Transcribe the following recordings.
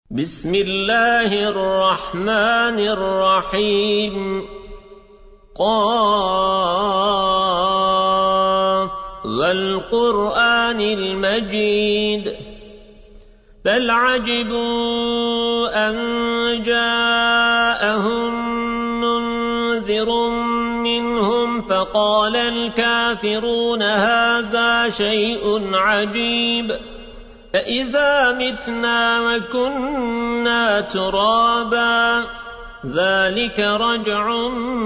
بسم الله الرحمن الرحيم قاف والقرآن المجيد بل عجبوا أن جاءهم منذر منهم فقال الكافرون هذا شيء عجيب فإذا متنا وكنا ترابا ذلك رجع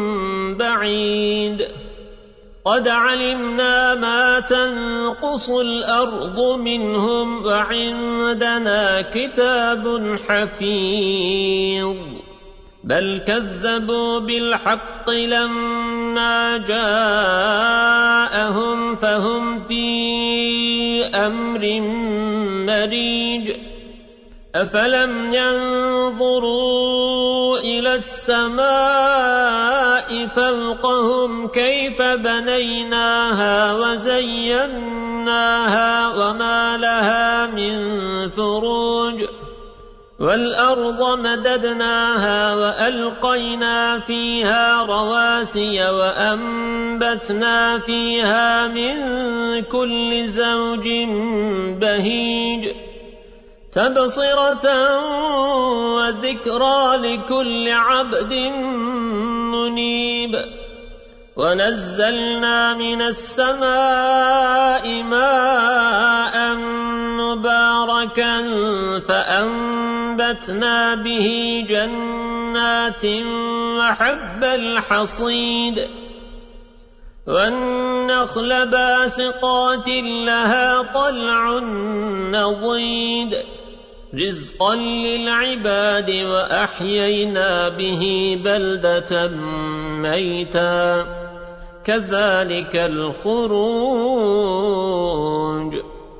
بعيد قد علمنا ما تنقص الأرض منهم وعندنا كتاب حفيظ بل كذبوا بالحق لما جاءهم فهم في أمر مريج أفلم ينظروا إلى السماء فوقهم كيف بنيناها وزيناها وما لها من فروج والأرض مددناها وألقينا فيها رواسي وأنبتنا فيها من كل زوج بهيج تبصرة وذكرى لكل عبد منيب ونزلنا من السماء ماء مباركا فأنبتنا به جنات وحب الحصيد والنخل باسقات لها طلع نضيد رزقا للعباد وأحيينا به بلدة ميتا كذلك الخروج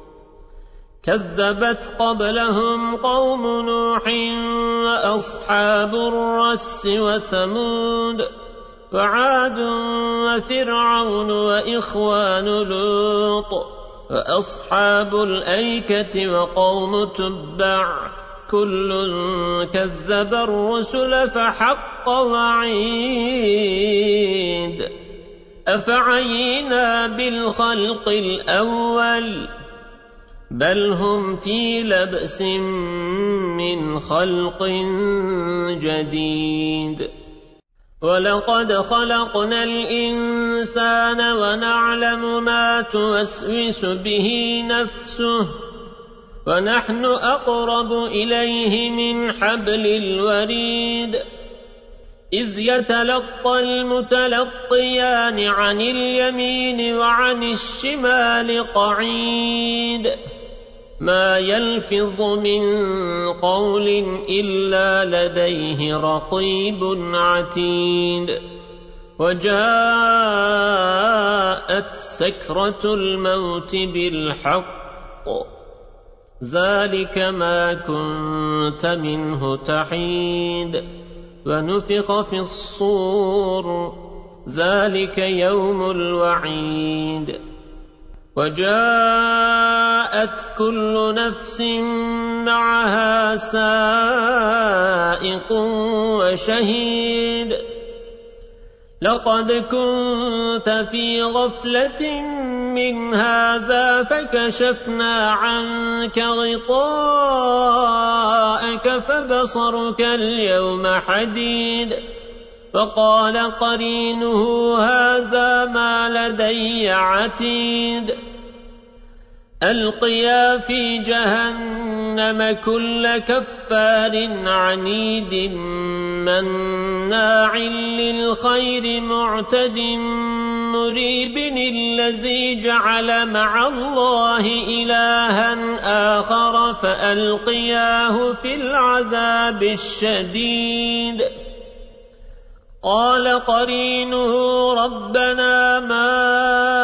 كذبت قبلهم قوم نوح وأصحاب الرس وثمود وعاد وفرعون وإخوان لوط وأصحاب الأيكة وقوم تبع كل كذب الرسل فحق وعيد أفعينا بالخلق الأول بل هم في لبس من خلق جديد ولقد خلقنا الإنسان ونعلم ما توسوس به نفسه ونحن أقرب إليه من حبل الوريد إذ يتلقى المتلقيان عن اليمين وعن الشمال قعيد ما يلفظ من قول إلا لديه رقيب عتيد وجاءت سكرة الموت بالحق ذلك ما كنت منه تحيد ونفخ في الصور ذلك يوم الوعيد وجاءت كل نفس معها سائق وشهيد لقد كنت في غفلة من هذا فكشفنا عنك غطاءك فبصرك اليوم حديد فقال قرينه هذا ما لدي عتيد ألقيا في جهنم كل كفار عنيد مناع للخير معتد مريب الذي جعل مع الله إلها آخر فألقياه في العذاب الشديد قال قرينه ربنا ما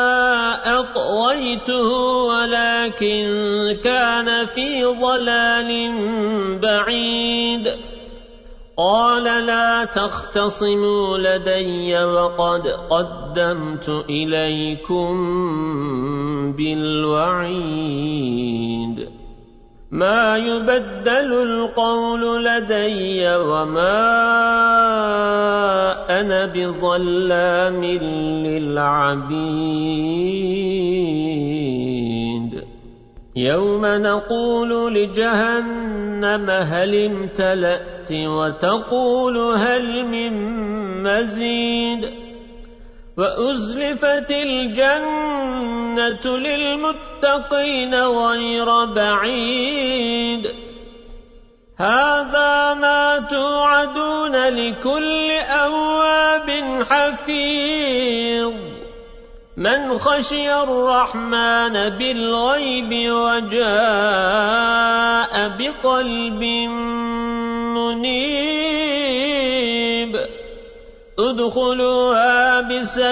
أطغيته ولكن كان في ضلال بعيد قال لا تختصموا لدي وقد قدمت إليكم بالوعيد ما يبدل القول لدي وما أنا بظلام للعبيد يوم نقول لجهنم هل امتلأت وتقول هل من مزيد وأزلفت الجنة للمتقين غير بعيد هذا ما توعدون لكل أواب حفيظ من خشي الرحمن بالغيب وجاء بقلب منيب ادخلوها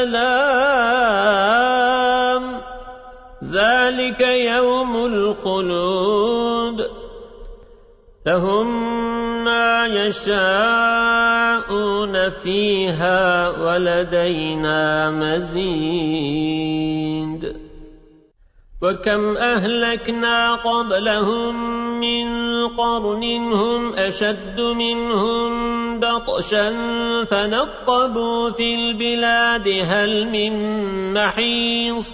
بسلام ذلك يوم الخلود لهم ما يشاءون فيها ولدينا مزيد وكم أهلكنا قبلهم من قرن هم أشد منهم بطشا فنقبوا في البلاد هل من محيص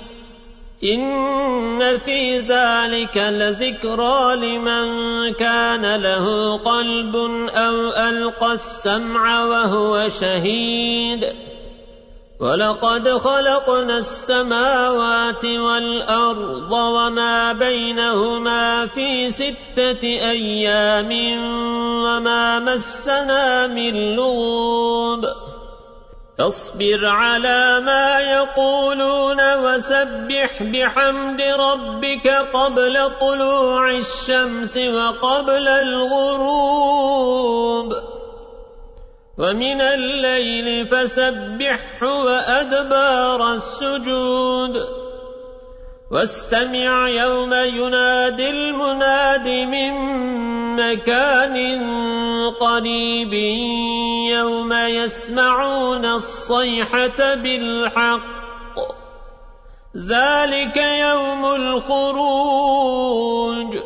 إن في ذلك لذكرى لمن كان له قلب أو ألقى السمع وهو شهيد ولقد خلقنا السماوات والأرض وما بينهما في 6 أيام وما مسنا من لغوب فاصبر على ما يقولون وسبح بحمد ربك قبل طلوع الشمس وقبل الغروب ومن الليل فسبحه وأدبار السجود واستمع يوم ينادي المناد من مكان قريب يوم يسمعون الصيحة بالحق ذلك يوم الخروج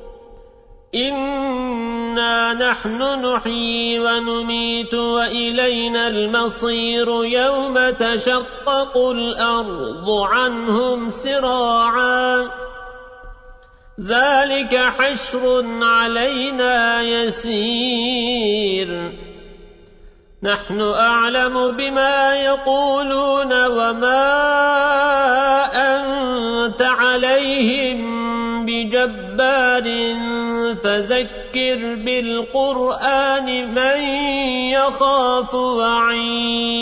إنا نحن نحيي ونميت وإلينا المصير يوم تشقق الأرض عنهم سراعا ذلك حشر علينا يسير نحن أعلم بما يقولون وما أنت عليهم بجبار فذكر بالقرآن من يخاف وعيد